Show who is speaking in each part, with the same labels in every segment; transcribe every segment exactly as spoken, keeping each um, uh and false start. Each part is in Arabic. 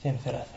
Speaker 1: اثنين ثلاثة.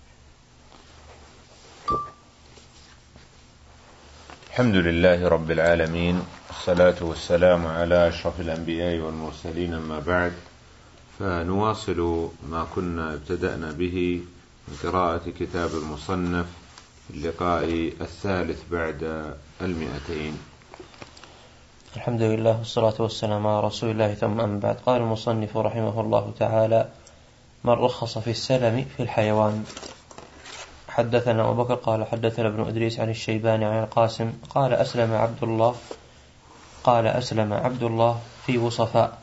Speaker 2: الحمد لله رب العالمين، والصلاة والسلام على أشرف الأنبياء والمرسلين، أما بعد، فنواصل ما كنا ابتدأنا به من قراءة كتاب المصنف في اللقاء الثالث بعد المئتين.
Speaker 1: الحمد لله والصلاة والسلام على رسول الله، ثم أما بعد. قال المصنف رحمه الله تعالى: من رخص في السلم في الحيوان. حدثنا أبو بكر قال حدثنا ابن إدريس عن الشيباني عن القاسم قال أسلم عبد الله قال أسلم عبد الله في وصفاء،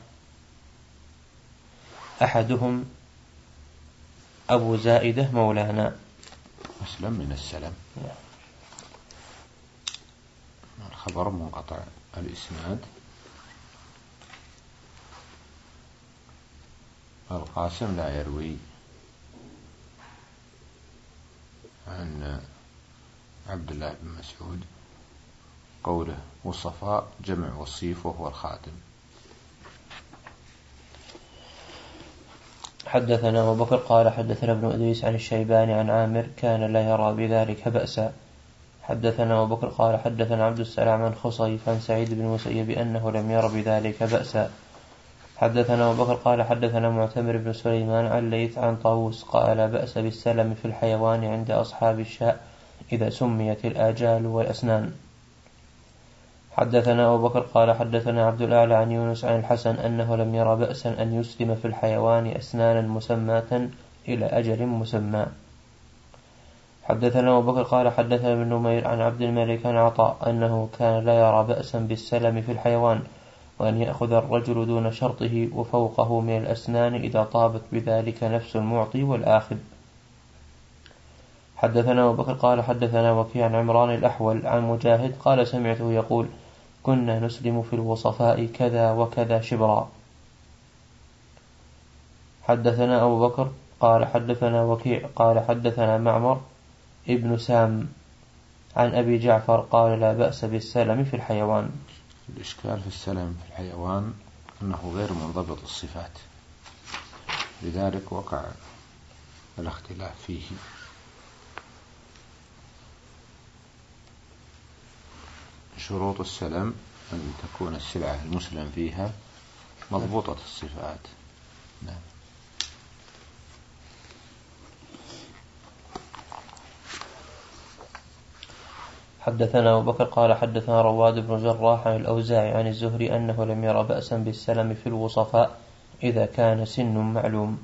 Speaker 1: أحدهم أبو زائدة مولانا.
Speaker 2: أسلم من السلم، الخبر منقطع الإسناد. القاسم لا يروي عن عبد الله بن مسعود. قوله وصفاء جمع وصيف وهو الخادم.
Speaker 1: حدثنا أبو بكر قال حدثنا ابن إدريس عن الشيباني عن عامر كان لا يرى بذلك بأسا. حدثنا أبو بكر قال حدثنا عبد السلام عن خصيف عن سعيد بن المسيب أنه لم ير بذلك بأسا. حدثنا أبو بكر قال حدثنا معتمر بن سليمان عن ليث عن طاووس قال لا بأس بالسلم في الحيوان عند أصحاب الشاء إذا سميت الآجال والأسنان. حدثنا أبو بكر قال حدثنا عبد الأعلى عن يونس عن الحسن أنه لم ير بأسا أن يسلم في الحيوان أسنانا مسماة إلى أجل مسمى. حدثنا أبو بكر قال حدثنا ابن نمير عن عبد الملك عن عطاء أنه كان لا يرى بأسا بالسلم في الحيوان، وأن يأخذ الرجل دون شرطه وفوقه من الأسنان إذا طابت بذلك نفس المعطي والآخذ. حدثنا أبو بكر قال حدثنا وكيع عن عمران الأحول عن مجاهد قال سمعته يقول كنا نسلم في الوصفاء كذا وكذا شبرا. حدثنا أبو بكر قال حدثنا وكيع قال حدثنا معمر ابن سام عن أبي جعفر قال لا بأس بالسلم في الحيوان.
Speaker 2: الإشكال في السلم في الحيوان أنه غير منضبط الصفات، لذلك وقع الاختلاف فيه. شروط السلم أن تكون السلعة المسلم فيها مضبوطة الصفات. نعم.
Speaker 1: حدثنا أبو بكر قال حدثنا رواد بن جراح عن الأوزاعي عن الزهري أنه لم ير بأسا بالسلم في الوصفاء إذا كان سن معلوم.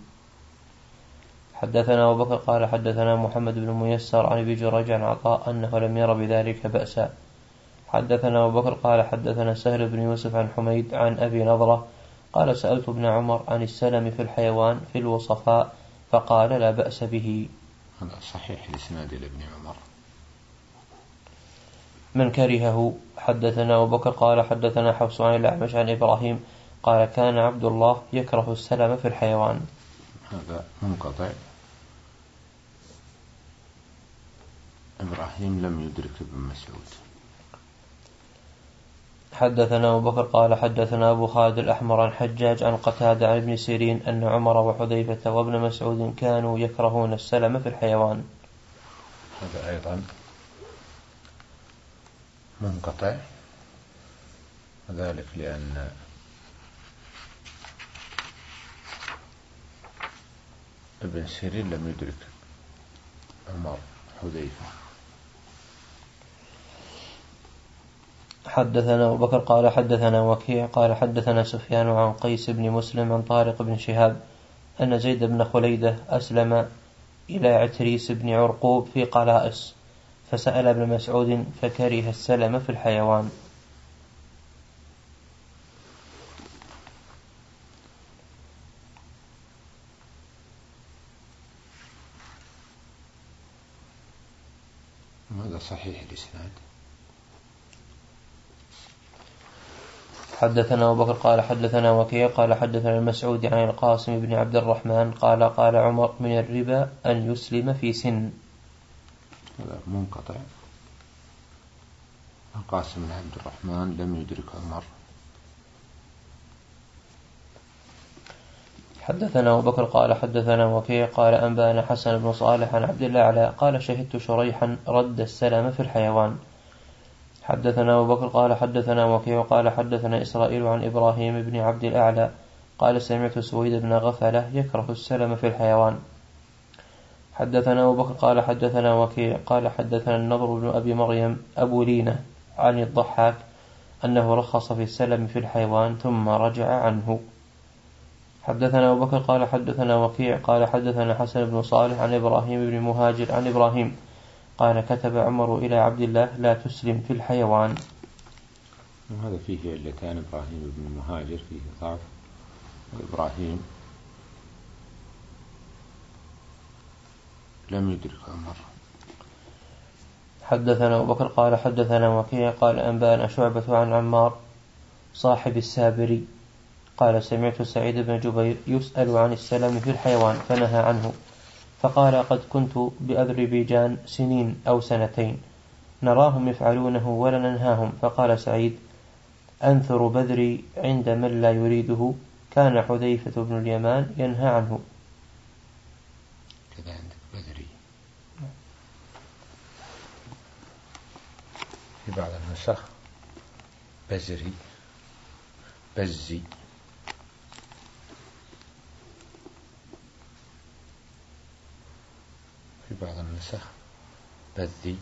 Speaker 1: حدثنا أبو بكر قال حدثنا محمد بن ميسر عن أبي جريج عن عطاء أنه لم ير بذلك بأسا. حدثنا أبو بكر قال حدثنا سهل بن يوسف عن حميد عن أبي نضرة قال سألت ابن عمر عن السلم في الحيوان في الوصفاء فقال لا بأس به.
Speaker 2: هذا صحيح الإسناد لابن عمر.
Speaker 1: من كرهه. حدثنا أبو بكر قال حدثنا حفص عن الأعمش عن إبراهيم قال كان عبد الله يكره السلم في الحيوان.
Speaker 2: هذا منقطع. إبراهيم لم يدرك ابن مسعود.
Speaker 1: حدثنا أبو بكر قال حدثنا أبو خالد الأحمر عن حجاج عن قتادة عن ابن سيرين أن عمر وحذيفة وابن مسعود كانوا يكرهون السلم في الحيوان.
Speaker 2: هذا أيضا منقطع، وذلك لأن ابن سيرين لم يدرك عمر حذيفة.
Speaker 1: حدثنا أبو بكر قال حدثنا وكيع قال حدثنا سفيان عن قيس بن مسلم عن طارق بن شهاب أن زيد بن خليدة أسلم إلى عتريس بن عرقوب في قلائص فسأل ابن مسعود فكره السلم في الحيوان.
Speaker 2: هذا صحيح الإسناد.
Speaker 1: حدثنا أبو بكر قال حدثنا وكيع قال حدثنا المسعود عن القاسم بن عبد الرحمن قال قال عمر من الربا أن يسلم في سن.
Speaker 2: هذا منقطع. القاسم بن عبد الرحمن لم يدرك عمر.
Speaker 1: حدثنا أبو بكر قال حدثنا وكيع قال أنبأنا حسن بن صالح عن عبد الأعلى قال شهدت شريحا رد السلام في الحيوان. حدثنا أبو بكر قال حدثنا وكيع قال حدثنا إسرائيل عن إبراهيم بن عبد الأعلى قال سمعت سويد بن غفلة يكره السلام في الحيوان. حدثنا أبو بكر قال حدثنا وكيع قال حدثنا النضر بن أبي مريم أبو لينة عن الضحاك أنه رخص في السلم في الحيوان ثم رجع عنه. حدثنا أبو بكر قال حدثنا وكيع قال حدثنا حسن بن صالح عن إبراهيم بن مهاجر عن إبراهيم قال كتب عمر إلى عبد الله لا تسلم في الحيوان.
Speaker 2: وهذا فيه علتان، إبراهيم بن مهاجر فيه ضعف، وإبراهيم لم يدرك عمر.
Speaker 1: حدثنا أبو بكر قال حدثنا وكيع قال أنبأنا شعبة عن عمار صاحب السابري قال سمعت سعيد بن جبير يسأل عن السلام في الحيوان فنهى عنه، فقال قد كنت بأذربيجان سنين أو سنتين نراهم يفعلونه ولا ننهاهم، فقال سعيد أنثر بذري عند من لا يريده كان حذيفة بن اليمان ينهى عنه.
Speaker 2: كذا عندك بذري في بعض النسخ بزري بزي. في بعض النسخ بذي.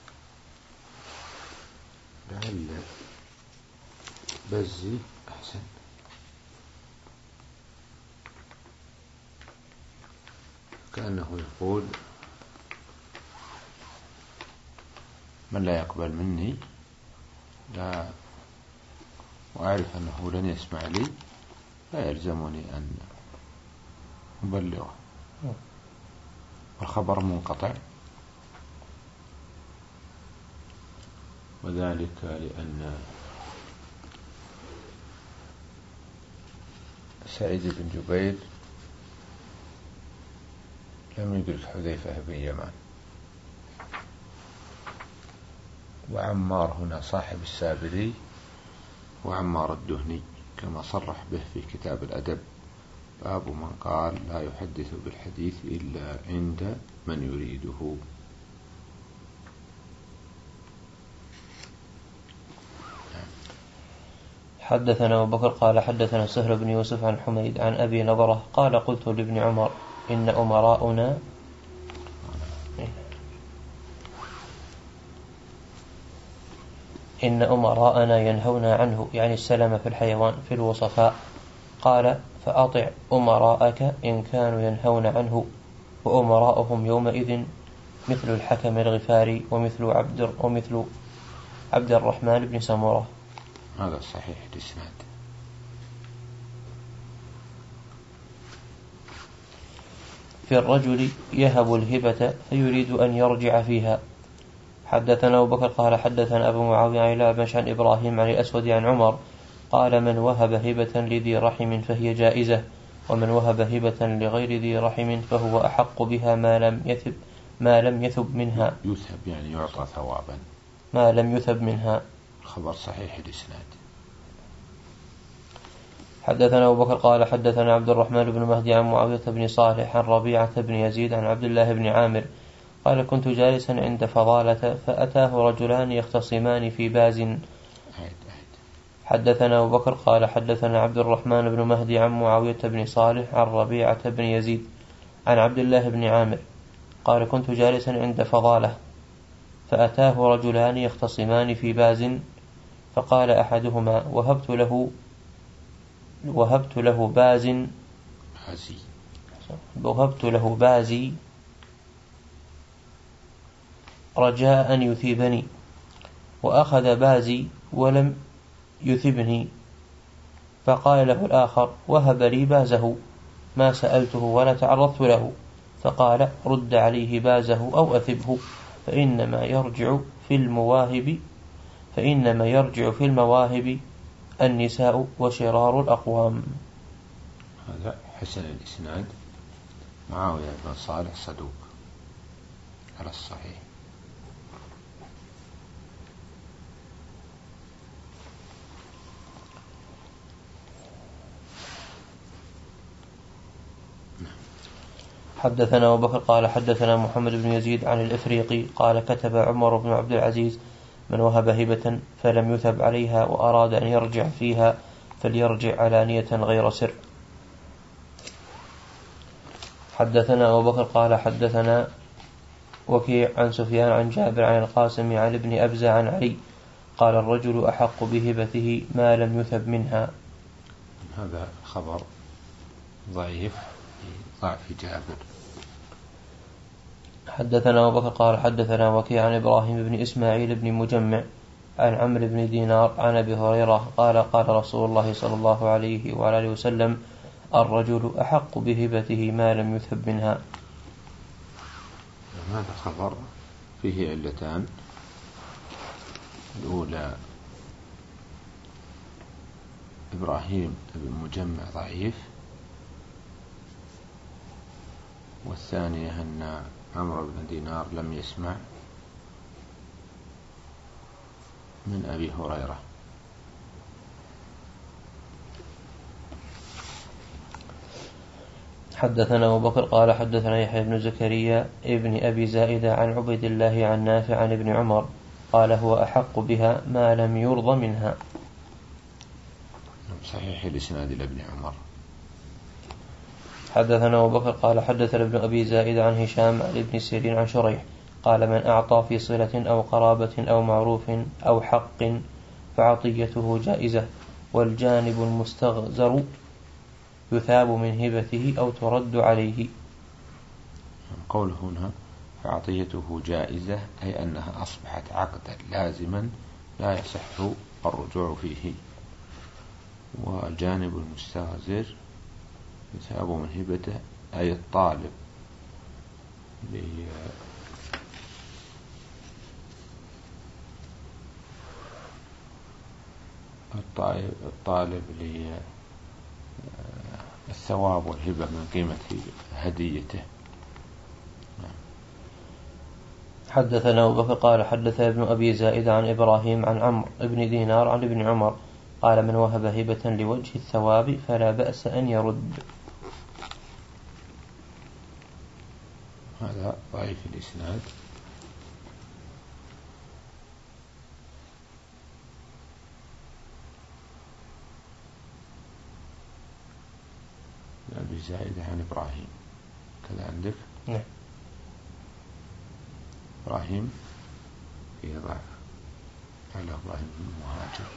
Speaker 2: لعل بزي أحسن. كأنه يقول من لا يقبل مني لا وأعرف أنه لن يسمع لي لا يلزمني أن أبلغه، والخبر منقطع، وذلك لأن سعيد بن جبير لم يدرك حذيفة بن اليمان، وعمار هنا صاحب السابري وعمار الدهني كما صرح به في كتاب الأدب، باب من قال لا يحدث بالحديث إلا عند من يريده.
Speaker 1: حدثنا أبو بكر قال حدثنا سهل بن يوسف عن حميد عن أبي نضرة قال قلت لابن عمر إن أمراؤنا إن أمراءنا ينهون عنه يعني السلام في الحيوان في الوصفاء، قال فأطع أمراءك إن كانوا ينهون عنه، وأمراؤهم يومئذ مثل الحكم الغفاري ومثل عبد ومثل عبد الرحمن بن سمرة.
Speaker 2: هذا صحيح الإسناد.
Speaker 1: في الرجل يهب الهبة فيريد أن يرجع فيها. حدثنا أبو بكر قال حدثنا أبو معاوية عن الأعمش عن إبراهيم عن الأسود عن عمر قال من وهب هبة لذي رحم فهي جائزة، ومن وهب هبة لغير ذي رحم فهو أحق بها ما لم يثب ما لم يثب منها.
Speaker 2: يثب يعني يعطى ثوابا.
Speaker 1: ما لم يثب منها.
Speaker 2: الخبر صحيح الإسناد.
Speaker 1: حدثنا أبو بكر قال حدثنا عبد الرحمن بن مهدي عن معاوية بن صالح عن ربيعة بن يزيد عن عبد الله بن عامر قال كنت جالسا عند فضالة فأتاه رجلان يختصمان في باز. حدثنا أبو بكر قال حدثنا عبد الرحمن بن مهدي عن معاوية بن صالح عن ربيعة بن يزيد عن عبد الله بن عامر قال كنت جالسا عند فضالة فأتاه رجلان يختصمان في باز، فقال أحدهما وهبت له وهبت له باز وهبت له بازي رجاء أن يثيبني، وأخذ بازي ولم يثبني، فقال له الآخر وهب لي بازه ما سألته ولا تعرضت له، فقال رد عليه بازه أو أثبه فإنما يرجع في المواهب فإنما يرجع في المواهب النساء وشرار الأقوام.
Speaker 2: هذا حسن الإسناد. معاوية بن صالح صدوق على الصحيح.
Speaker 1: حدثنا أبو بكر قال حدثنا محمد بن يزيد عن الإفريقي قال كتب عمر بن عبد العزيز من وهب هبة فلم يثب عليها وأراد أن يرجع فيها فليرجع علانية غير سر. حدثنا أبو بكر قال حدثنا وكيع عن سفيان عن جابر عن القاسم عن ابن أبزة عن علي قال الرجل أحق بهبته ما لم يثب منها.
Speaker 2: هذا خبر ضعيف ضعف جابر.
Speaker 1: حدثنا أبو بكر قال حدثنا وكيع عن إبراهيم بن إسماعيل بن مجمع عن عمرو بن دينار عن أبي هريرة قال قال رسول الله صلى الله عليه وعلى وسلم الرجل أحق بهبته ما لم يثب منها.
Speaker 2: هذا خبر فيه علتان. الأولى إبراهيم بن مجمع ضعيف، والثانية أن عمرو بن دينار لم يسمع من أبي هريرة.
Speaker 1: حدثنا أبو بكر قال حدثنا يحيى بن زكريا ابن أبي زائدة عن عبيد الله عن نافع عن ابن عمر قال هو أحق بها ما لم يرض منها.
Speaker 2: صحيح الإسناد لابن عمر.
Speaker 1: حدثنا أبو بكر قال حدثنا ابن أبي زائدة عن هشام عن ابن سيرين عن شريح قال من أعطى في صلة أو قرابة أو معروف أو حق فعطيته جائزة والجانب المستغزر يثاب من هبته أو ترد عليه.
Speaker 2: قوله هنا فعطيته جائزة أي أنها أصبحت عقدا لازما لا يصح الرجوع فيه، والجانب المستغزر يثاب من هبته أي الطالب الطالب للثواب والهبة من قيمة هديته.
Speaker 1: حدثنا أبو بكر قال حدث ابن أبي زائد عن إبراهيم عن عمرو بن دينار عن ابن عمر قال من وهب هبة لوجه الثواب فلا بأس أن يرد.
Speaker 2: هذا ضعيف الإسناد. أبي زائدة عن إبراهيم كذا عندك؟
Speaker 1: نعم.
Speaker 2: إبراهيم فيه ضعف على إبراهيم بن مهاجر.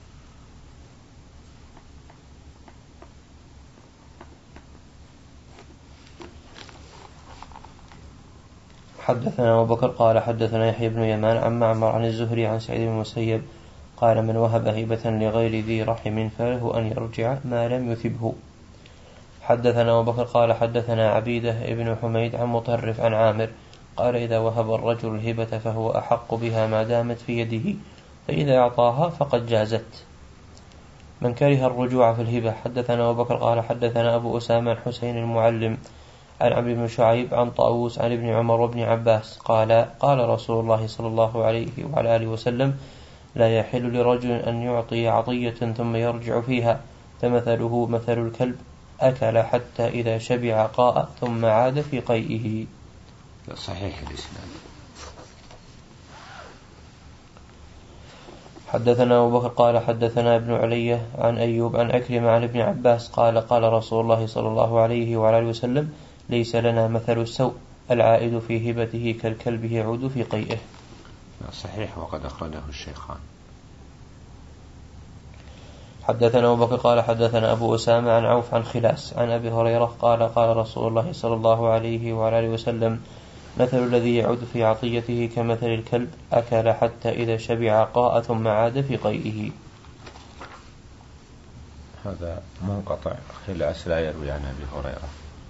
Speaker 1: حدثنا أبو بكر قال حدثنا يحيى بن يمان عن معمر عن الزهري عن سعيد بن المسيب قال من وهب هبة لغير ذي رحم فله أن يرجع ما لم يثبه. حدثنا أبو بكر قال حدثنا عبيدة ابن حميد عن مطرف عن عامر قال إذا وهب الرجل الهبة فهو أحق بها ما دامت في يده فإذا أعطاها فقد جازت. من كره الرجوع في الهبة. حدثنا أبو بكر قال حدثنا أبو أسامة الحسين المعلم عن عمرو بن شعيب عن طاووس عن ابن عمر وابن عباس قال قال رسول الله صلى الله عليه وعلى آله وسلم لا يحل لرجل أن يعطي عطية ثم يرجع فيها فمثله مثل الكلب أكل حتى إذا شبع قاء ثم عاد في قيئه.
Speaker 2: صحيح الإسلام.
Speaker 1: حدثنا أبو بكر قال حدثنا ابن علية عن أيوب عن أكرم عن ابن عباس قال قال رسول الله صلى الله عليه وعلى آله وسلم ليس لنا مثل السوء العائد في هبته كالكلب يعود في قيئه.
Speaker 2: صحيح وقد أخرجه الشيخان.
Speaker 1: حدثنا أبو بكر قال حدثنا أبو أسامة عن عوف عن خلاس عن أبي هريرة قال قال رسول الله صلى الله عليه وعلى آله وسلم مثل الذي يعود في عطيته كمثل الكلب أكل حتى إذا شبع قاء ثم عاد في قيئه.
Speaker 2: هذا منقطع. خلاس لا يروي عن أبي هريرة.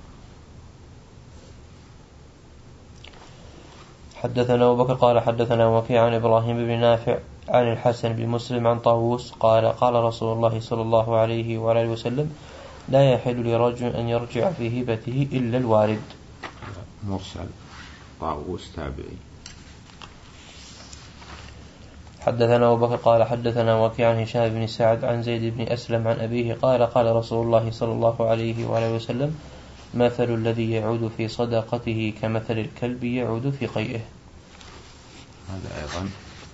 Speaker 1: حدثنا أبو بكر قال حدثنا وكيع عن إبراهيم بن نافع عن الحسن بن مسلم عن طاووس قال قال رسول الله صلى الله عليه وآله وسلم لا يحل لرجل أن يرجع في هبته إلا الوارد.
Speaker 2: مرسل. طاووس تابعي.
Speaker 1: حدثنا أبو بكر قال حدثنا وكيع عن هشام بن سعد عن زيد بن أسلم عن أبيه قال قال رسول الله صلى الله عليه وآله وسلم مثل الذي يعود في صدقته كمثل الكلب يعود في قيئه.
Speaker 2: هذا أيضا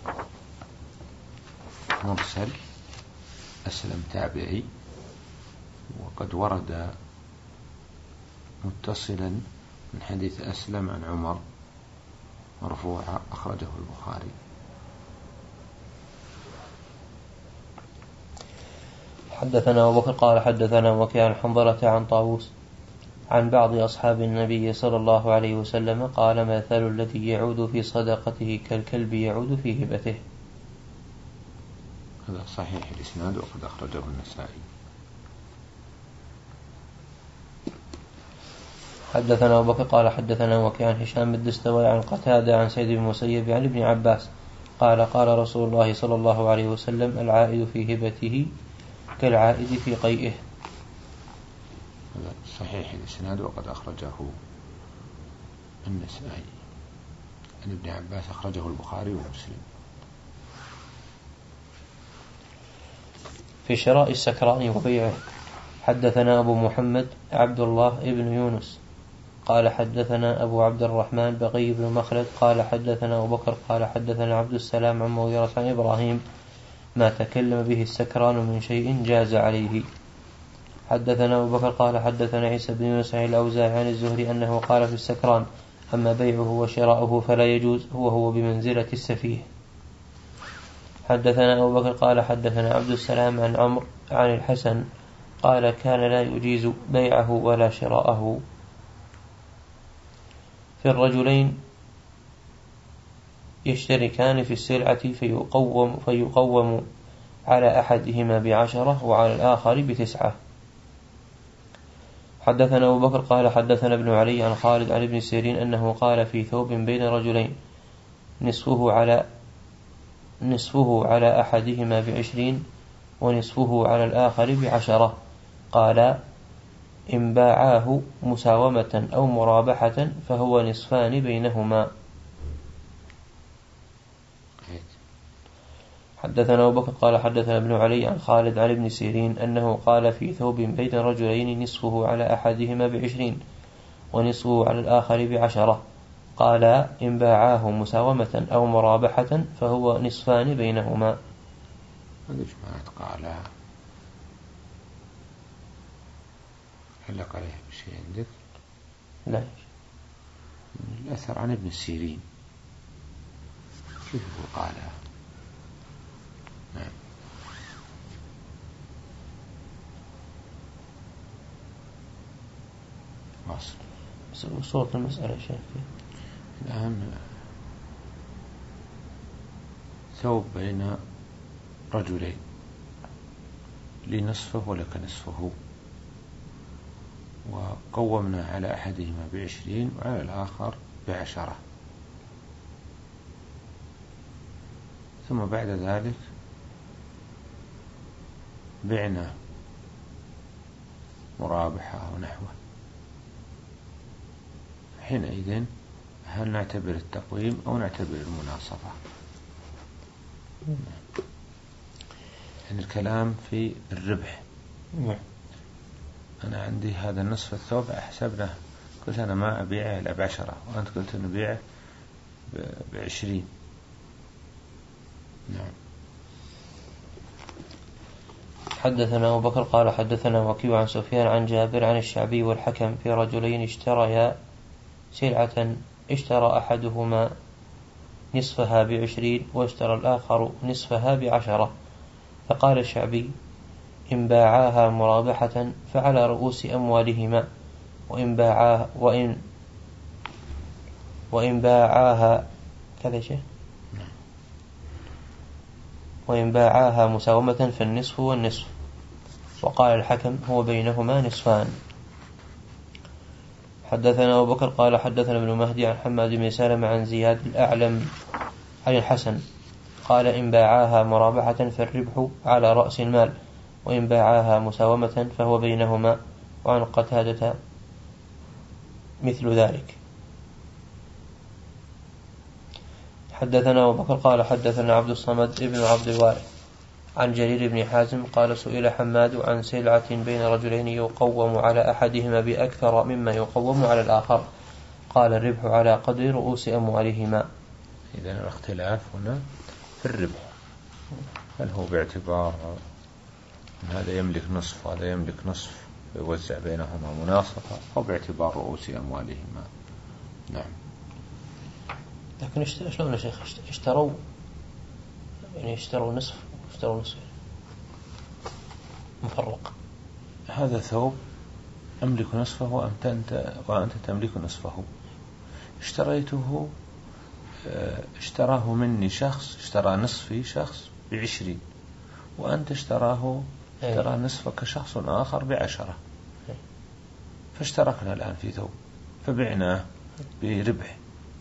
Speaker 2: مرسل، أسلم تابعي، وقد ورد متصلا من حديث أسلم عن عمر مرفوعا أخرجه البخاري.
Speaker 1: حدثنا أبو بكر قال حدثنا وكيع عن حنظلة عن طاووس عن بعض أصحاب النبي صلى الله عليه وسلم قال مثل الذي يعود في صدقته كالكلب يعود في هبته.
Speaker 2: هذا صحيح الإسناد وقد أخرجه النسائي.
Speaker 1: حدثنا أبو بكر قال حدثنا وكيع عن هشام الدستوائي عن قتادة عن سعيد بن المسيب عن ابن عباس قال قال رسول الله صلى الله عليه وسلم العائد في هبته كالعائد في قيئه.
Speaker 2: هذا صحيح الإسناد وقد أخرجه النسائي. عن ابن عباس أخرجه البخاري ومسلم.
Speaker 1: في شراء السكران وبيعه. حدثنا أبو محمد عبد الله ابن يونس قال حدثنا أبو عبد الرحمن بقي بن مخلد قال حدثنا أبو بكر قال حدثنا عبد السلام عن مغيرة عن إبراهيم ما تكلم به السكران من شيء جاز عليه. حدثنا أبو بكر قال حدثنا عيسى بن يونس عن الأوزاعي عن الزهري أنه قال في السكران أما بيعه وشراؤه فلا يجوز هو هو بمنزلة السفيه. حدثنا أبو بكر قال حدثنا عبد السلام عن عمرو عن الحسن قال كان لا يجيز بيعه ولا شراءه في الرجلين يشتركان في السلعة فيقوم, فيقوم على أحدهما بعشرة وعلى الآخر بتسعة. حدثنا أبو بكر قال حدثنا ابن علي عن خالد عن ابن سيرين أنه قال في ثوب بين رجلين نصفه على نصفه على أحدهما بعشرين ونصفه على الآخر بعشرة قال إن باعاه مساومة أو مرابحة فهو نصفان بينهما. حدثنا أبو بكر قال حدثنا ابن علي عن خالد عن ابن سيرين أنه قال في ثوب بين رجلين نصفه على أحدهما بعشرين ونصفه على الآخر بعشرة قال إن باعاه مساومة أو مرابحة فهو نصفان بينهما.
Speaker 2: هذا جماعة قال علق عليه بشيء عندك؟
Speaker 1: لا.
Speaker 2: الأثر عن ابن سيرين كيف هو قال؟ نعم.
Speaker 1: واصل صورة المسألة شيء
Speaker 2: الآن ثوب بين رجلين لنصفه ولك نصفه وقومنا على أحدهما بعشرين وعلى الآخر بعشرة ثم بعد ذلك بعنا مرابحة أو نحوه. حينئذ هل نعتبر التقويم أو نعتبر المناصفة؟ يعني الكلام في الربح. أنا عندي هذا النصف الثوب أحسبنا قلت أنا ما أبيعه إلا بعشرة وأنت قلت أن أبيعه بعشرين. نعم.
Speaker 1: حدثنا أبو بكر قال حدثنا وكيع عن سفيان عن جابر عن الشعبي والحكم في رجلين اشتريا سلعة اشترى أحدهما نصفها بعشرين واشترى الآخر نصفها بعشرة فقال الشعبي إن باعاها مرابحة فعلى رؤوس أموالهما وإن باعاها وإن وإن باعاها كذا شيء وإن باعاها مساومة فالنصف والنصف. وقال الحكم هو بينهما نصفان. حدثنا أبو بكر قال حدثنا ابن مهدي عن حماد بن سلمة عن زياد الأعلم عن الحسن قال إن باعاها مرابحة فالربح على رأس المال وإن باعاها مساومة فهو بينهما. وعن قتادة مثل ذلك. حدثنا أبو بكر قال حدثنا عبد الصمد ابن عبد الوارث عن جرير بن حازم قال سئل حماد عن سلعة بين رجلين يقوم على أحدهما بأكثر مما يقوم على الآخر، قال الربح على قدر رؤوس أموالهما.
Speaker 2: إذن الاختلاف هنا في الربح، هل هو باعتبار هذا يملك نصف وهذا يملك نصف يوزع بينهما مناصفة، أو باعتبار رؤوس أموالهما. نعم.
Speaker 1: لكن شلون يا شيخ اشتروا يعني اشتروا نصف اشتروا نصف مفرق؟
Speaker 2: هذا ثوب أملك نصفه وأنت أنت وأنت تملك نصفه، اشتريته اشتراه مني شخص، اشترى نصفي شخص بعشرين، وأنت اشتراه اشترى نصفك شخص آخر بعشرة، فاشتركنا الآن في ثوب فبعناه بربح.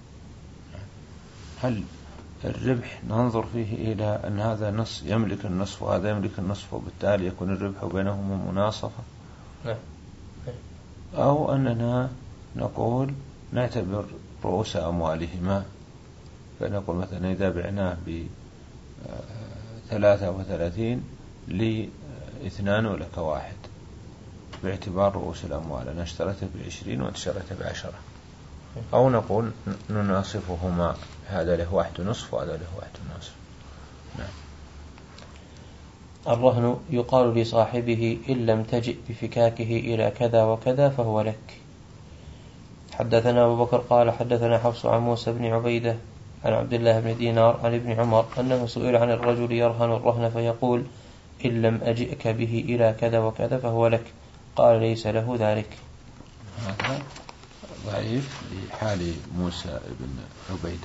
Speaker 2: هل الربح ننظر فيه إلى أن هذا نص يملك النصف وهذا يملك النصف وبالتالي يكون الربح بينهما مناصفة، أو أننا نقول نعتبر رؤوس أموالهما، فنقول مثلا إذا بعناه بثلاثة وثلاثين لي اثنان ولك واحد، باعتبار رؤوس الأموال، أنا اشتريته بعشرين وأنت اشتريته بعشرة، أو نقول نناصفهما، هذا له واحد نصف وهذا له واحد نصف. نعم.
Speaker 1: الرهن يقال لصاحبه إن لم تجئ بفكاكه إلى كذا وكذا فهو لك. حدثنا أبو بكر قال حدثنا حفص عن موسى بن عبيدة عن عبد الله بن دينار عن ابن عمر أنه سئل عن الرجل يرهن الرهن فيقول إن لم أجئك به إلى كذا وكذا فهو لك، قال ليس له ذلك.
Speaker 2: هذا ضعيف لحال موسى بن عبيدة.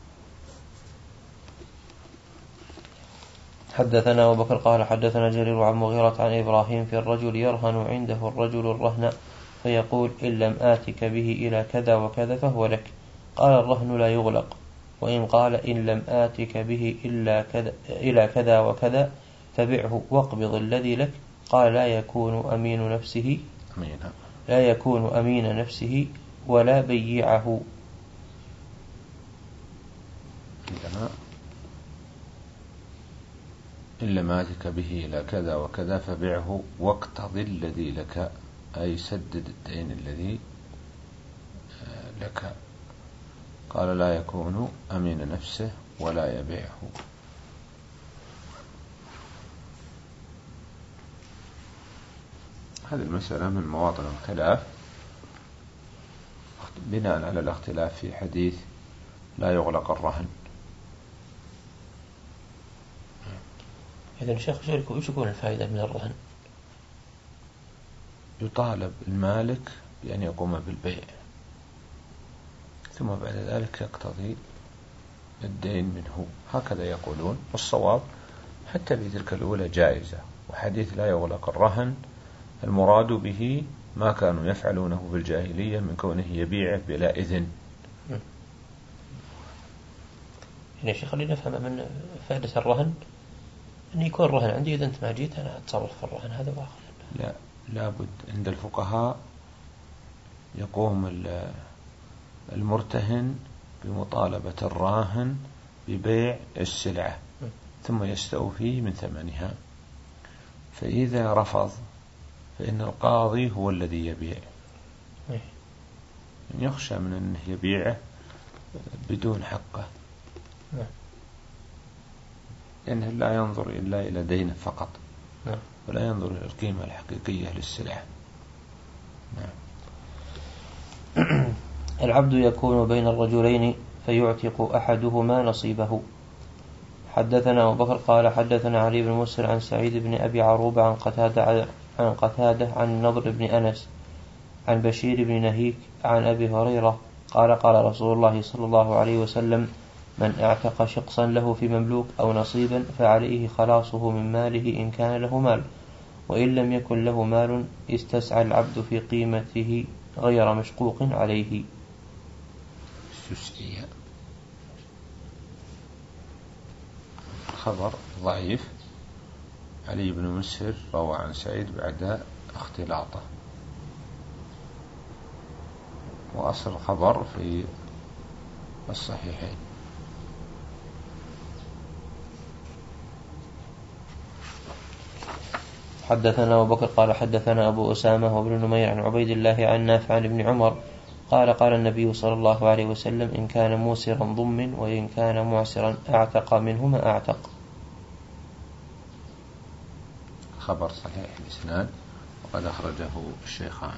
Speaker 1: حدثنا أبو بكر قال حدثنا جرير عن مغيرة عن إبراهيم في الرجل يرهن عنده الرجل الرهن فيقول إن لم آتك به إلى كذا وكذا فهو لك، قال الرهن لا يغلق، وإن قال إن لم آتك به إلا كذا إلى كذا وكذا فبعه واقبض الذي لك، قال لا يكون أمين نفسه لا يكون أمين نفسه ولا بيعه.
Speaker 2: إن لم آتك به إلى كذا وكذا فبعه واقتضي الذي لك، أي سدد الدين الذي لك، قال لا يكون أمين نفسه ولا يبيعه. هذه المسألة من مواطن الاختلاف بناء على الاختلاف في حديث لا يغلق الرهن.
Speaker 1: إذا الشيخ شاركوا إيش يكون الفائدة من الرهن؟
Speaker 2: يطالب المالك بأن يقوم بالبيع، ثم بعد ذلك يقتضي الدين منه، هكذا يقولون. والصواب حتى في تلك الأولى جائزة، وحديث لا يغلق الرهن المراد به ما كانوا يفعلونه في الجاهلية من كونه يبيع بلا إذن.
Speaker 1: يعني شيخ خلينا نفهم من فائدة الرهن أن يكون الرهن عندي، إذا أنت ما جيت أنا أتصرف في الرهن هذا وآخر.
Speaker 2: لا، لابد عند الفقهاء يقوم المرتهن بمطالبة الراهن ببيع السلعة ثم يستوفي من ثمنها، فإذا رفض فإن القاضي هو الذي يبيع، يخشى من أنه يبيعه بدون حقه، لأنه لا ينظر إلا إلى دينه فقط ولا ينظر إلى القيمة الحقيقية للسلعة. نعم.
Speaker 1: العبد يكون بين الرجلين فيعتق أحدهما نصيبه. حدثنا أبو بكر قال حدثنا علي بن مسر عن سعيد بن أبي عروبة عن قتادة عن قتادة عن نضر بن أنس عن بشير بن نهيك عن أبي هريرة قال قال رسول الله صلى الله عليه وسلم من اعتق شخصا له في مملوك أو نصيبا فعليه خلاصه من ماله إن كان له مال، وإن لم يكن له مال استسعى العبد في قيمته غير مشقوق عليه.
Speaker 2: خبر ضعيف. علي بن مسهر روى عن سعيد بعد اختلاطه، وأصل الخبر في الصحيحين.
Speaker 1: حدثنا أبو بكر قال حدثنا أبو أسامة وابن نمير عن عبيد الله عن نافع عن ابن عمر قال قال النبي صلى الله عليه وسلم إن كان موسرا ضم وإن كان معسرا أعتق منهما أعتق.
Speaker 2: خبر صحيح الإسناد وقد أخرجه الشيخان.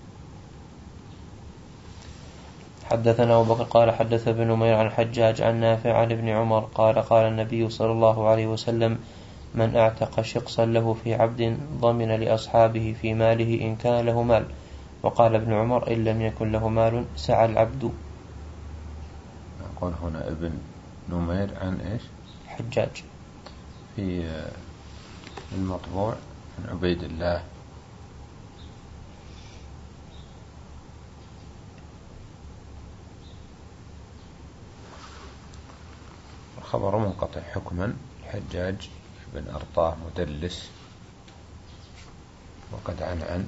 Speaker 1: حدثنا أبو بكر قال حدث ابن نمير عن حجاج عن نافع عن ابن عمر قال قال النبي صلى الله عليه وسلم من أعتق شقصا له في عبد ضمن لأصحابه في ماله إن كان له مال. وقال ابن عمر إن لم يكن له مال سعى العبد.
Speaker 2: نقول هنا ابن نمير عن إيش؟
Speaker 1: حجاج.
Speaker 2: في المطبوع عن عبيد الله. الخبر منقطع حكما. الحجاج بن أرطاه مدلس وقد عن عن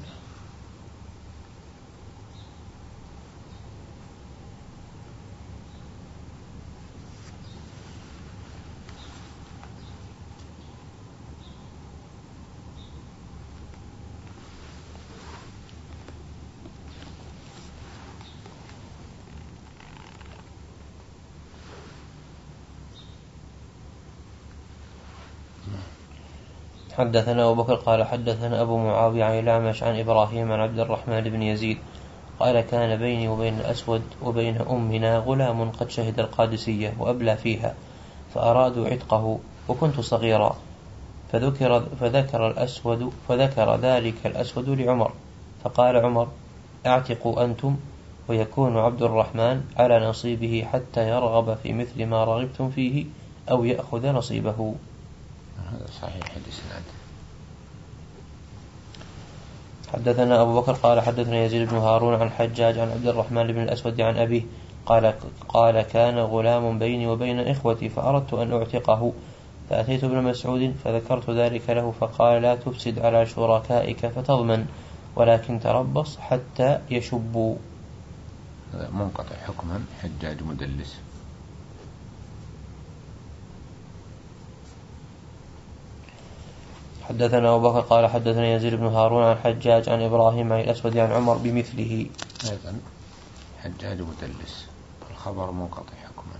Speaker 1: حدثنا أبو بكر قال حدثنا أبو معاوية عن الأعمش عن إبراهيم عن عبد الرحمن بن يزيد قال كان بيني وبين الأسود وبين أمنا غلام قد شهد القادسية وأبلى فيها فأرادوا عتقه وكنت صغيرا فذكر, فذكر الأسود فذكر ذلك الأسود لعمر فقال عمر اعتقوا أنتم ويكون عبد الرحمن على نصيبه حتى يرغب في مثل ما رغبتم فيه أو يأخذ نصيبه.
Speaker 2: هذا صحيح الإسناد.
Speaker 1: حدثنا أبو بكر قال حدثنا يزيد بن هارون عن حجاج عن عبد الرحمن بن الأسود عن أبيه قال قال كان غلام بيني وبين إخوتي فأردت أن أعتقه فأتيت ابن مسعود فذكرت ذلك له فقال لا تفسد على شركائك فتضمن ولكن تربص حتى يشبوا.
Speaker 2: هذا منقطع حكما. حجاج مدلس.
Speaker 1: حدثنا أبو بكر قال حدثنا يزيد بن هارون عن حجاج عن إبراهيم عن الأسود عن عمر بمثله.
Speaker 2: أيضا حجاج مدلس. الخبر منقطع حكما.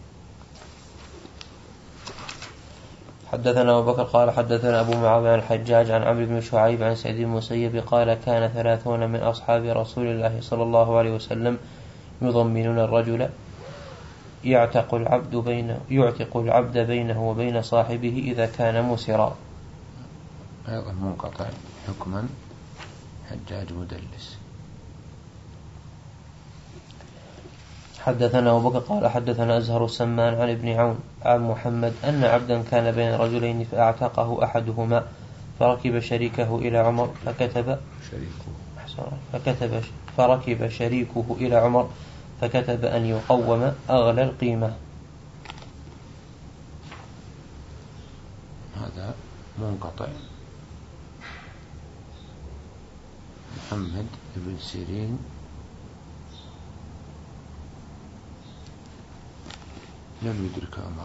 Speaker 1: حدثنا أبو بكر قال حدثنا أبو معاوية عن الحجاج عن عمرو بن شعيب عن سعيد بن المسيب قال كان ثلاثون من أصحاب رسول الله صلى الله عليه وسلم يضمنون الرجل يعتق العبد بينه يعتق العبد بينه وبين صاحبه إذا كان مسرا.
Speaker 2: أيضا منقطع حكما. حجاج مدلس.
Speaker 1: حدثنا أبو بكر قال حدثنا أزهر السمان عن ابن عون عن محمد أن عبدا كان بين رجلين فأعتقه أحدهما فركب شريكه إلى عمر فكتب شريكه فكتب فركب شريكه إلى عمر فكتب أن يقوم أغلى القيمة.
Speaker 2: هذا منقطع. محمد بن سيرين لم يدرك عمر.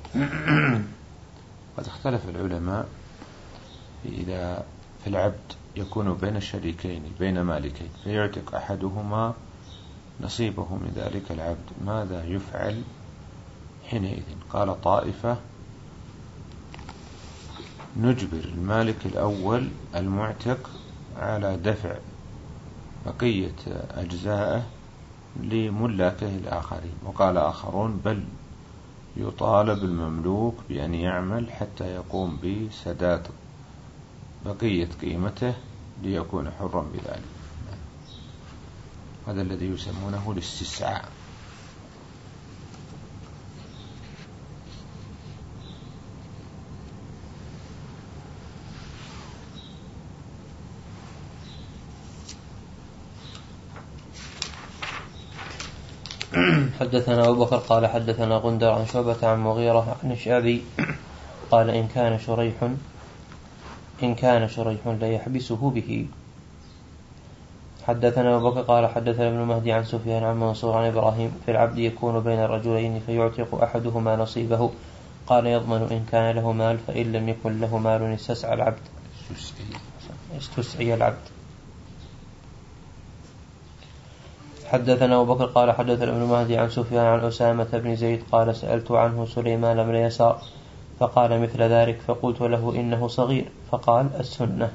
Speaker 2: قد اختلف العلماء إذا في العبد يكون بين الشريكين بين مالكين فيعتق أحدهما نصيبه من ذلك العبد ماذا يفعل حينئذ؟ قال طائفة نجبر المالك الأول المعتق على دفع بقية أجزائه لملاكه الآخرين. وقال آخرون بل يطالب المملوك بأن يعمل حتى يقوم بسداد بقية قيمته ليكون حرا بذلك. هذا الذي يسمونه الاستسعاء.
Speaker 1: حدثنا أبو بكر قال حدثنا غندر عن شعبة عن مغيرة عن الشعبي قال إن كان شريح إن كان شريح لا يحبسه به. حدثنا أبو بكر قال حدثنا ابن مهدي عن سفيان عن منصور عن إبراهيم في العبد يكون بين الرجلين فيعتق أحدهما نصيبه قال يضمن إن كان له مال فإن لم يكن له مال استسعى العبد. استسعي العبد. حدثنا أبو بكر قال حدثنا ابن مهدي عن سفيان عن أسامة بن زيد قال سألت عنه سليمان بن يسار فقال مثل ذلك فقلت له إنه صغير فقال السنة.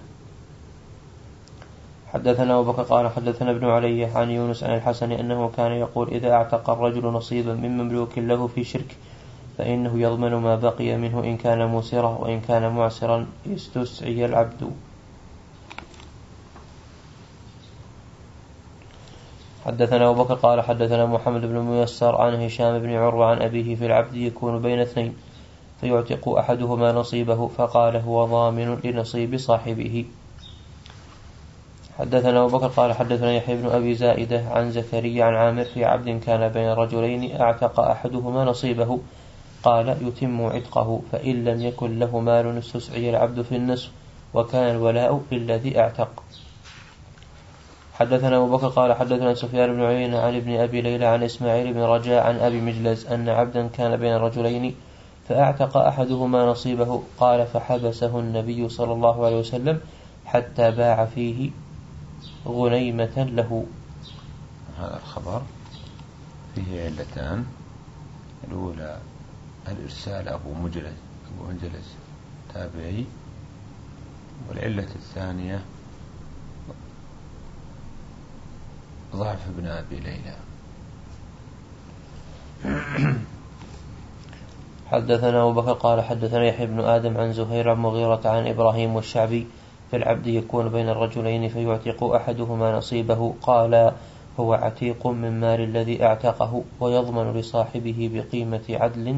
Speaker 1: حدثنا أبو بكر قال حدثنا ابن علي عن يونس عن الحسن أنه كان يقول إذا اعتق الرجل نصيبا من مملوك له في شرك فإنه يضمن ما بقي منه إن كان موسرا وإن كان معسرا استسعي العبد. حدثنا أبو بكر قال حدثنا محمد بن ميسر عن هشام بن عروة عن أبيه في العبد يكون بين اثنين فيعتق أحدهما نصيبه فقال هو ضامن لنصيب صاحبه. حدثنا أبو بكر قال حدثنا يحيى بن أبي زائدة عن زكريا عن عامر في عبد كان بين رجلين اعتق أحدهما نصيبه قال يتم عتقه فإن لم يكن له مال استسعي العبد في النصف وكان الولاء للذي اعتق. حدثنا أبو بكر قال حدثنا سفيان بن عيينة عن ابن أبي ليلى عن إسماعيل بن رجاء عن أبي مجلز أن عبدا كان بين رجلين فاعتق أحدهما نصيبه قال فحبسه النبي صلى الله عليه وسلم حتى باع فيه غنيمة له.
Speaker 2: هذا الخبر فيه علتان، الأولى الإرسال أبو مجلس أبو مجلس تابعي، والعلة الثانية ضعف ابن أبي ليلى.
Speaker 1: حدثنا أبو بكر قال حدثنا يحيى بن آدم عن زهير عن مغيرة عن إبراهيم والشعبي في العبد يكون بين الرجلين فيعتق أحدهما نصيبه قال هو عتيق من مال الذي اعتقه ويضمن لصاحبه بقيمة عدل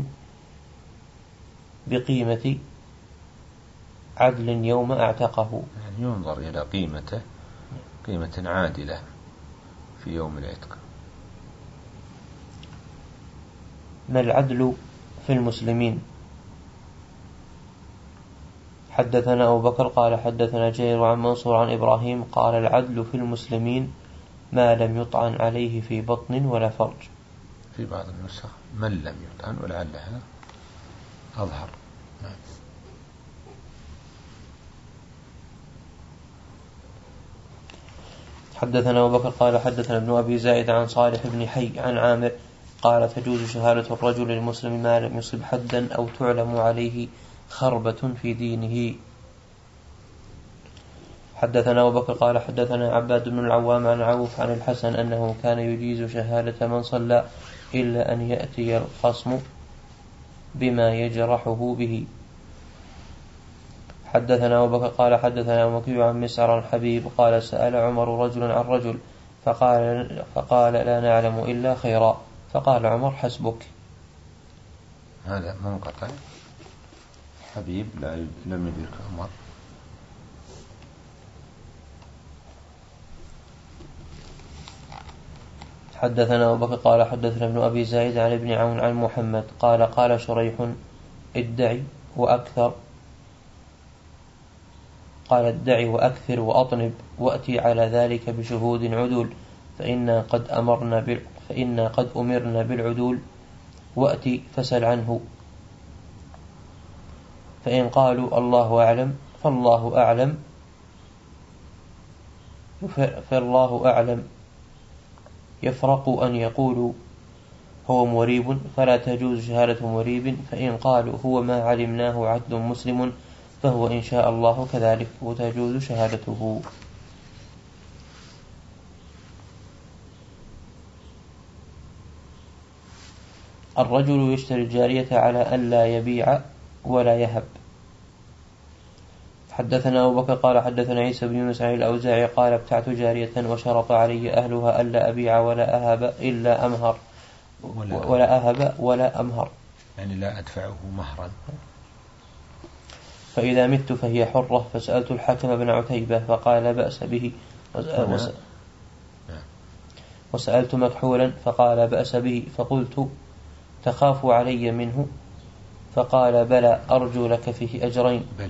Speaker 1: بقيمة عدل يوم اعتقه.
Speaker 2: يعني ينظر إلى قيمته قيمة عادلة في يوم العتق.
Speaker 1: ما العدل في المسلمين؟ حدثنا أبو بكر قال حدثنا جرير عن منصور عن إبراهيم قال العدل في المسلمين ما لم يطعن عليه في بطن ولا فرج.
Speaker 2: في بعض النسخ من لم يطعن ولعلها أظهر.
Speaker 1: حدثنا أبو بكر قال حدثنا ابن أبي زائد عن صالح بن حي عن عامر قال تجوز شهادة الرجل المسلم ما لم يصب حدا أو تعلم عليه خربة في دينه. حدثنا أبو بكر قال حدثنا عباد بن العوام عن عوف عن الحسن أنه كان يجيز شهادة من صلى إلا أن يأتي الخصم بما يجرحه به. حدثنا أبو بكر قال حدثنا وكيع عن مسعر عن حبيب قال سأل عمر رجلا عن رجل فقال, فقال لا نعلم إلا خيرا فقال عمر حسبك.
Speaker 2: هذا منقطع، حبيب لا لم يدرك عمر.
Speaker 1: حدثنا أبو بكر قال حدثنا ابن أبي زايد عن ابن عون عن محمد قال قال شريح ادعي وأكثر قال ادعي وأكثر وأطنب وأتي على ذلك بشهود عدول فإنا قد أمرنا بال فإنا قد أمرنا بالعدول وأتي فسل عنه فإن قالوا الله أعلم فالله أعلم فالله أعلم يفرق أن يقولوا هو مريب فلا تجوز شهادة مريب فإن قالوا هو ما علمناه عدل مسلم فهو إن شاء الله كذلك وتجوز شهادته. الرجل يشتري الجارية على أن لا يبيع ولا يهب. حدثنا أبو بكر قال حدثنا عيسى بن يونس عن الأوزاعي قال ابتعت جارية وشرط علي أهلها ألا أبيع ولا أهب إلا أمهر ولا, ولا أهب ولا أمهر،
Speaker 2: يعني لا أدفعه مهرا.
Speaker 1: فإذا مت فهي حرة فسألت الحكم بن عتيبة فقال لا بأس به وسألت مكحولا فقال لا بأس به فقلت تخاف علي منه فقال بلى أرجو لك فيه أجرين
Speaker 2: بل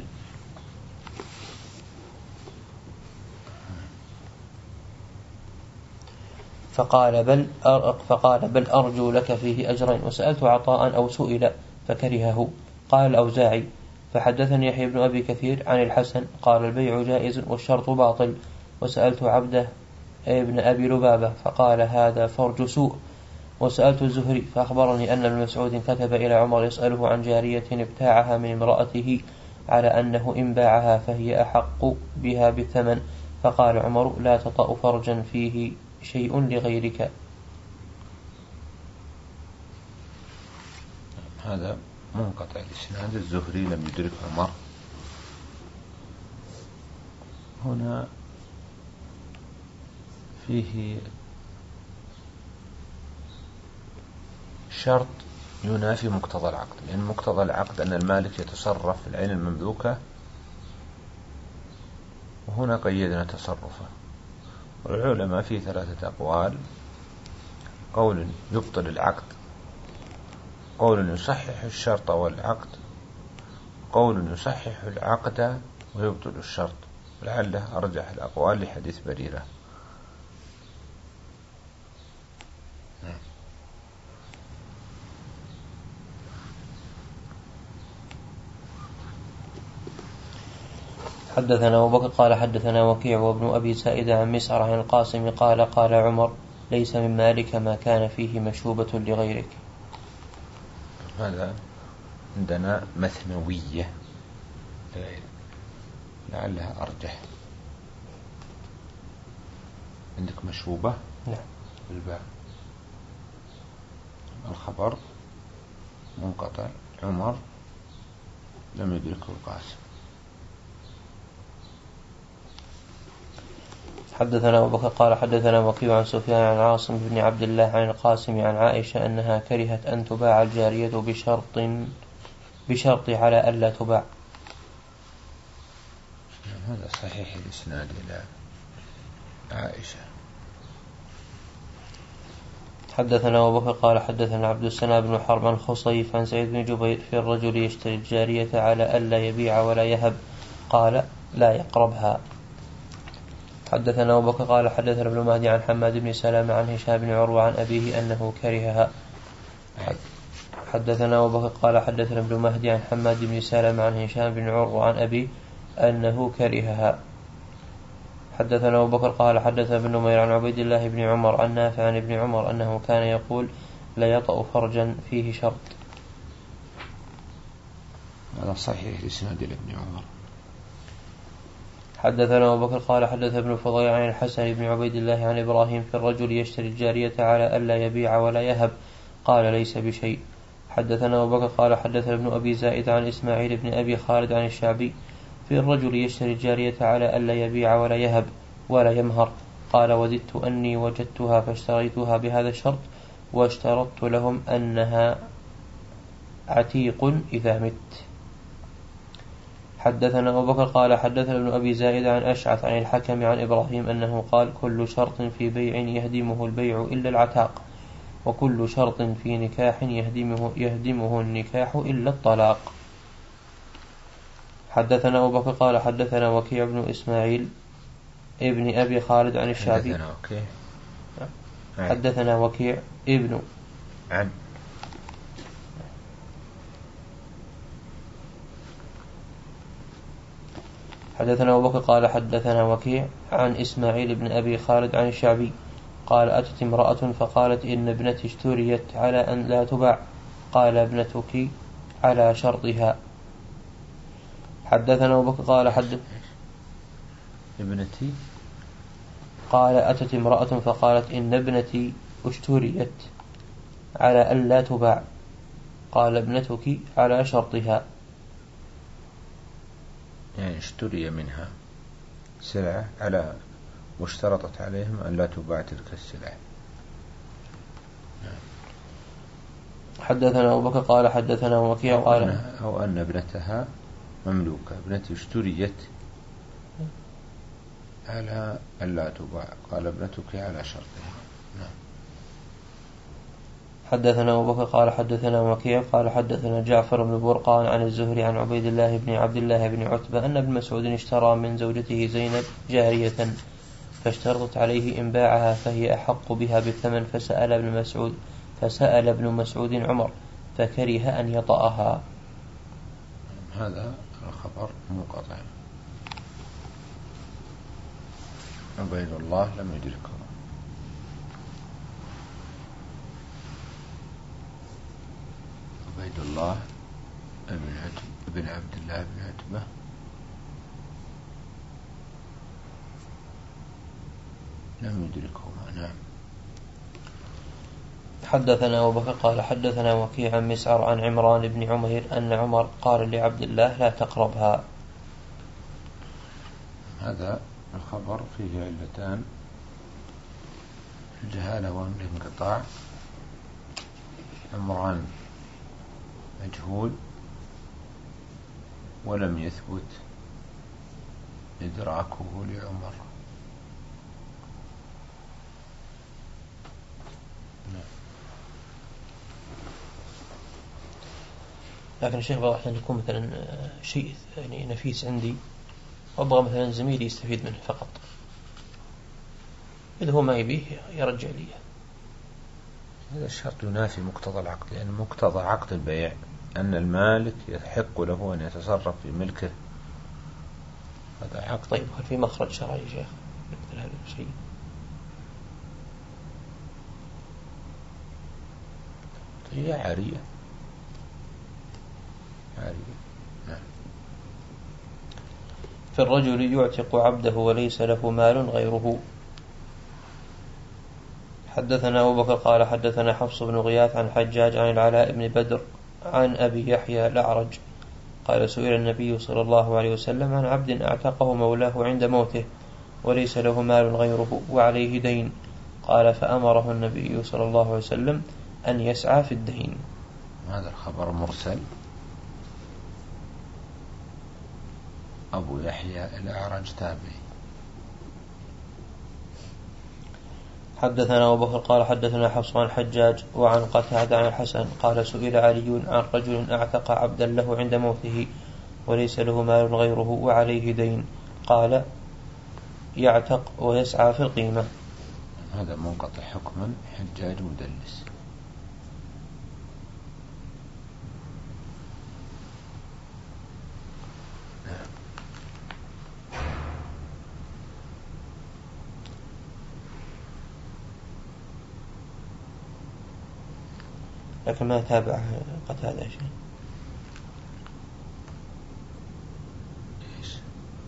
Speaker 1: فقال بل فقال بل أرجو لك فيه أجرين وسألت عطاء أو سئل فكرهه. قال الأوزاعي فحدثني يحيى بن أبي كثير عن الحسن قال البيع جائز والشرط باطل. وسألت عبده ابن أبي لبابة فقال هذا فرج سوء. وسألت الزهري فأخبرني أن ابن مسعود كتب إلى عمر يسأله عن جارية ابتاعها من امرأته على أنه إن باعها فهي أحق بها بالثمن، فقال عمر لا تطأ فرجا فيه شيء لغيرك.
Speaker 2: هذا منقطع الإسناد، الزهري لم يدرك عمر. هنا فيه شرط ينافي مقتضى العقد، لأن يعني مقتضى العقد أن المالك يتصرف في العين المملوكة، وهنا قيدنا تصرفه. والعلماء في ثلاثة أقوال: قول يبطل العقد، قول يصحح الشرط والعقد، قول يصحح العقد ويبطل الشرط. لعله أرجح الأقوال لحديث بريرة.
Speaker 1: حدثنا أبو بكر قال حدثنا وكيع وابن أبي سائدة عن مسعر عن القاسم قال قال عمر ليس من مالك ما كان فيه مشوبة لغيرك.
Speaker 2: هذا عندنا مثنوية لعلها أرجح. عندك مشوبة
Speaker 1: نعم
Speaker 2: بالباء، الخبر منقطع، عمر لم يدركه القاسم.
Speaker 1: حدثنا أبو بكر قال حدثنا وكيع عن سفيان عن عاصم بن عبد الله عن القاسم عن عائشة أنها كرهت أن تباع الجارية بشرط بشرط على ألا تباع.
Speaker 2: هذا صحيح الإسناد إلى عائشة.
Speaker 1: حدثنا أبو بكر قال حدثنا عبد السلام بن حرب عن خصيف عن سعيد بن جبير في الرجل يشتري الجارية على ألا يبيع ولا يهب قال لا يقربها. حدثنا أبو بكر قال حدثنا ابن مهدي عن حماد بن سلام عن هشام بن عروة عن أبيه أنه كرهها. حدثنا أبو بكر قال حدثنا ابن مهدي عن حماد بن سلام عن هشام بن عروة عن أبيه أنه كرهها. حدثنا أبو بكر قال حدثنا ابن نمير عن عبيد الله بن عمر عن نافع عن ابن عمر أنه كان يقول لا يطأ فرجا فيه شرط.
Speaker 2: هذا صحيح الإسناد إلى ابن عمر.
Speaker 1: حدثنا أبو بكر قال حدث ابن فضيل عن الحسن بن عبيد الله عن إبراهيم في الرجل يشتري الجارية على ألا يبيع ولا يهب قال ليس بشيء. حدثنا أبو بكر قال حدثنا ابن أبي زائد عن إسماعيل بن أبي خالد عن الشعبي في الرجل يشتري الجارية على ألا يبيع ولا يهب ولا يمهر قال وددت أني وجدتها فاشتريتها بهذا الشرط واشترطت لهم أنها عتيق إذا مت. حدثنا أبو بكر قال حدثنا ابن أبي زائد عن أشعث عن الحكم عن إبراهيم أنه قال كل شرط في بيع يهدمه البيع إلا العتاق، وكل شرط في نكاح يهدمه, يهدمه النكاح إلا الطلاق. حدثنا أبو بكر قال حدثنا وكيع بن إسماعيل ابن أبي خالد عن الشعبي
Speaker 2: حدثنا وكيع
Speaker 1: حدثنا وكيع ابن
Speaker 2: عن
Speaker 1: حدثنا أبو بكر قال حدثنا وكيع عن إسماعيل بن أبي خالد عن الشعبي قال أتت امرأة فقالت إن ابنتي اشتريت على أن لا تباع قال ابنتك على شرطها. حدثنا أبو بكر قال حدث
Speaker 2: ابنتي
Speaker 1: قال أتت امرأة فقالت إن ابنتي اشتريت على أن لا تباع قال ابنتك على شرطها،
Speaker 2: يعني اشتري منها سلعة على واشترطت عليهم أن لا تباع تلك السلعة.
Speaker 1: حدثنا أبو بكر قال حدثنا وكيع قال
Speaker 2: أو, أو أن ابنتها مملوكة، ابنتي اشتريت على أن لا تباع قال ابنتك على شرطها. نعم.
Speaker 1: حدثنا أبو بكر قال حدثنا وكيع قال حدثنا جعفر بن برقان عن الزهري عن عبيد الله بن عبد الله بن عتبة أن ابن مسعود اشترى من زوجته زينب جارية فاشترطت عليه إن باعها فهي أحق بها بالثمن فسأل ابن مسعود فسأل ابن مسعود عمر فكره أن يطأها.
Speaker 2: هذا الخبر منقطع. عبيد الله لم يدركه. عبيد الله ابن عتبة ابن عبد الله بن عتبة لم يدركه. نعم.
Speaker 1: حدثنا أبو بكر قال حدثنا وكيع عن مسعر عن عمران بن عمير أن عمر قال لعبد الله لا تقربها.
Speaker 2: هذا الخبر فيه علتان: الجهالة والانقطاع. عمران مجهول ولم يثبت إدراكه لعمر.
Speaker 1: لكن الشيخ بعض الأحيان يكون مثلا شيء يعني نفيس عندي وأبغى مثلا زميلي يستفيد منه فقط، إذا هو ما يبيه يرجع لي.
Speaker 2: هذا الشرط ينافي مقتضى العقد، لأن يعني مقتضى عقد البيع أن المالك يحق له أن يتصرف في ملكه. هذا عقد.
Speaker 1: طيب هل في مخرج شرعي يا شيخ مثل هذا الشيء؟
Speaker 2: هي عارية عارية. نعم.
Speaker 1: في الرجل يعتق عبده وليس له مال غيره. حدثنا أبو بكر قال حدثنا حفص بن غياث عن حجاج عن العلاء بن بدر عن أبي يحيى الأعرج قال سئل النبي صلى الله عليه وسلم عن عبد أعتقه مولاه عند موته وليس له مال غيره وعليه دين، قال فأمره النبي صلى الله عليه وسلم أن يسعى في الدين.
Speaker 2: هذا الخبر مرسل. أبو يحيى الأعرج تابعي.
Speaker 1: حدثنا أبو بكر قال حدثنا حفص عن حجاج وعن قتادة عن الحسن قال سئل علي عن رجل أعتق عبدا له عند موته وليس له مال غيره وعليه دين، قال يعتق ويسعى في القيمة.
Speaker 2: هذا منقطع حكما، حجاج مدلس.
Speaker 1: لكن ما تابع قتادة شيء.
Speaker 2: ايش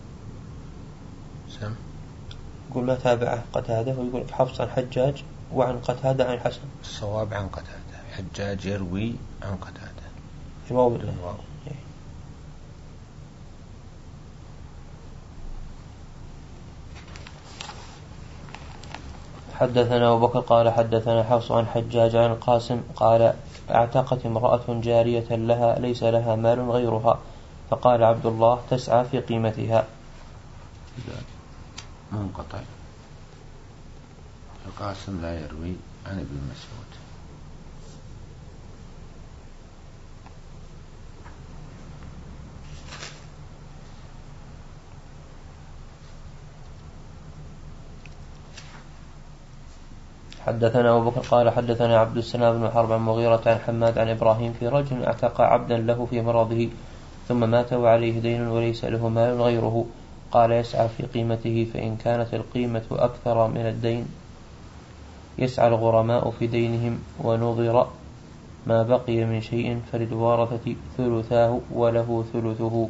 Speaker 2: سم
Speaker 1: يقول ما تابعه قتادة، ويقول حفص عن حجاج وعن قتادة عن الحسن.
Speaker 2: الصواب عن قتادة. حجاج يروي عن قتادة.
Speaker 1: الواو. حدثنا أبو بكر قال حدثنا حفص عن حجاج عن القاسم قال اعتقت امرأة جارية لها ليس لها مال غيرها، فقال عبد الله تسعى في قيمتها.
Speaker 2: منقطع. القاسم لا يروي عن ابن مسعود.
Speaker 1: حدثنا أبو بكر قال حدثنا عبد السلام بن حرب عن مغيرة عن حماد عن إبراهيم في رجل اعتق عبدا له في مرضه ثم مات وعليه دين وليس له مال غيره، قال يسعى في قيمته، فإن كانت القيمة أكثر من الدين يسعى الغرماء في دينهم، ونظر ما بقي من شيء فللورثة ثلثاه وله ثلثه.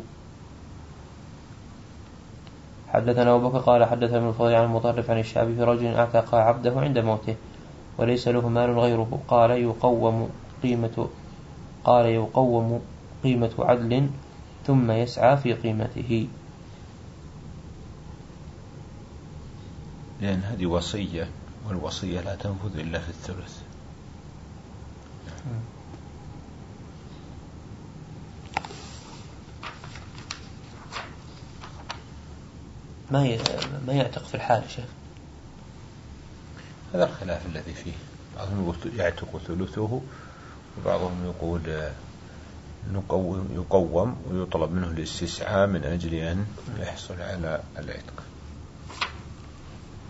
Speaker 1: حدثنا أبو بكر قال حدثنا ابن الفضيل عن المطرف عن الشعبي في رجل اعتق عبده عند موته وليس له مال غيره، قال يقوم قيمة قال يقوم قيمة عدل ثم يسعى في قيمته.
Speaker 2: لأن هذه وصية، والوصية لا تنفذ إلا في الثلث.
Speaker 1: ما ما يعتق في الحال شيخ.
Speaker 2: هذا الخلاف الذي فيه، بعضهم يقول يعتق ثلثه وبعضهم يقول يقوم ويطلب منه الاستسعاء من أجل أن يحصل على العتق.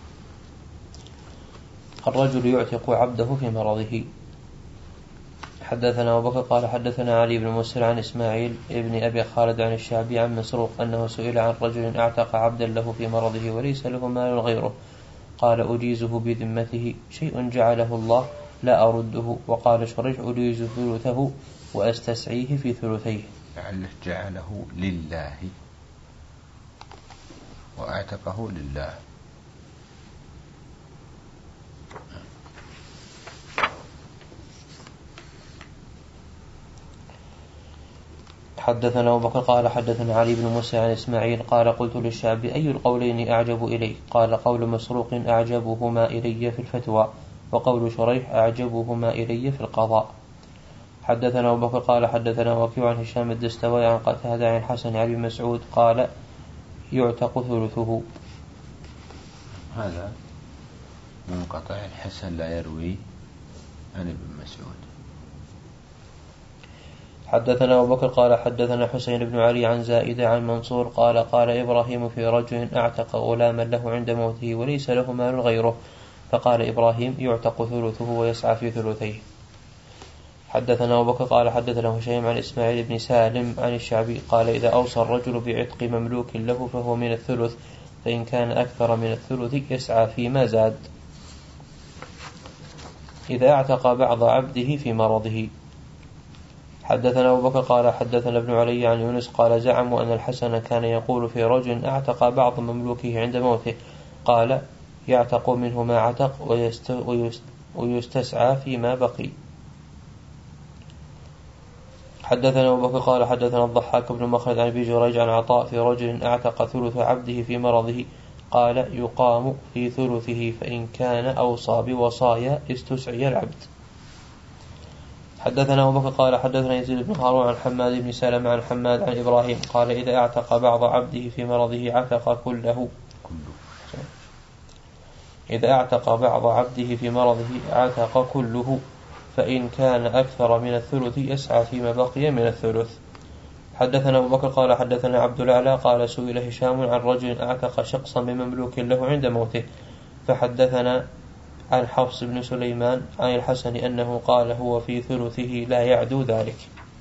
Speaker 1: الرجل يعتق عبده في مرضه. حدثنا أبو بكر قال حدثنا علي بن مسهر عن إسماعيل ابن أبي خالد عن الشعبي عن مسروق أنه سئل عن رجل اعتق عبدا له في مرضه وليس له مال غيره قال أجيزه بذمته شيء جعله الله لا أرده. وقال شريح أجيز ثلثه وأستسعيه في ثلثيه.
Speaker 2: لعله جعله لله وأعتقه لله.
Speaker 1: حدثنا أبو بكر قال حدثنا علي بن موسى عن إسماعيل قال قلت للشعبي أي القولين أعجب إليك؟ قال قول مسروق أعجبهما إلي في الفتوى وقول شريح أعجبهما إلي في القضاء. حدثنا أبو بكر قال حدثنا وكيع عن هشام الدستوائي عن قتادة عن الحسن عن ابي مسعود قال يعتق ثلثه.
Speaker 2: هذا منقطع، الحسن لا يروي عن ابن مسعود.
Speaker 1: حدثنا أبو بكر قال حدثنا حسين بن علي عن زائدة عن منصور قال قال إبراهيم في رجل اعتق غلاما له عند موته وليس له مال غيره فقال إبراهيم يعتق ثلثه ويسعى في ثلثيه. حدثنا أبو بكر قال حدثنا هشيم عن إسماعيل بن سالم عن الشعبي قال إذا أوصى الرجل بعتق مملوك له فهو من الثلث فإن كان أكثر من الثلث يسعى فيما زاد. إذا اعتق بعض عبده في مرضه. حدثنا أبو بكر قال حدثنا ابن علي عن يونس قال زعموا أن الحسن كان يقول في رجل اعتق بعض مملوكه عند موته قال يعتق منه ما عتق ويستسعى فيما بقي. حدثنا أبو بكر قال حدثنا الضحاك بن مخلد عن ابي جريج عن عطاء في رجل اعتق ثلث عبده في مرضه قال يقام في ثلثه فإن كان أوصى بوصايا استسعي العبد. حدثنا أبو بكر قال حدثنا يزيد بن هارون عن حماد بن سلمة عن حماد عن إبراهيم قال إذا اعتق بعض عبده في مرضه عتق كله. إذا اعتق بعض عبده في مرضه عتق كله فإن كان أكثر من الثلث يسعى فيما بقي من الثلث. حدثنا أبو بكر قال حدثنا عبد الأعلى قال سئل هشام عن رجل اعتق شخصا من مملوك له عند موته فحدثنا عن حفص بن سليمان عن الحسن أنه قال هو في ثلثه لا يعدو ذلك.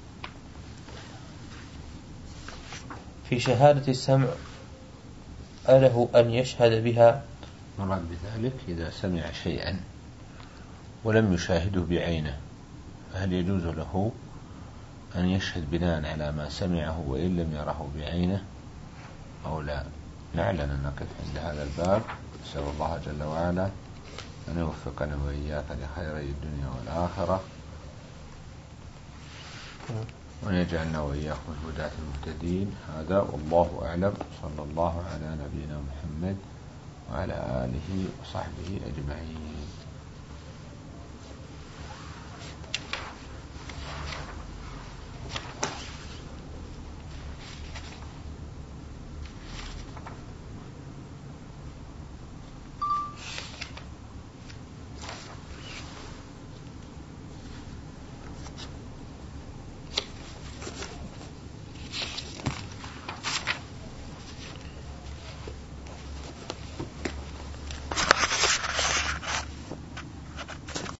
Speaker 1: في شهادة السمع أله أن يشهد بها؟
Speaker 2: مراد بذلك إذا سمع شيئا ولم يشاهده بعينه فهل يجوز له أن يشهد بناء على ما سمعه وإن لم يره بعينه أو لا؟ نعلن أن نقف عند هذا الباب. نسأل الله جل وعلا أن يوفقنا وإياك لخيري الدنيا والآخرة وأن يجعلنا وإياكم الهداة المهتدين. هذا والله أعلم. صلى الله على نبينا محمد وعلى آله وصحبه أجمعين.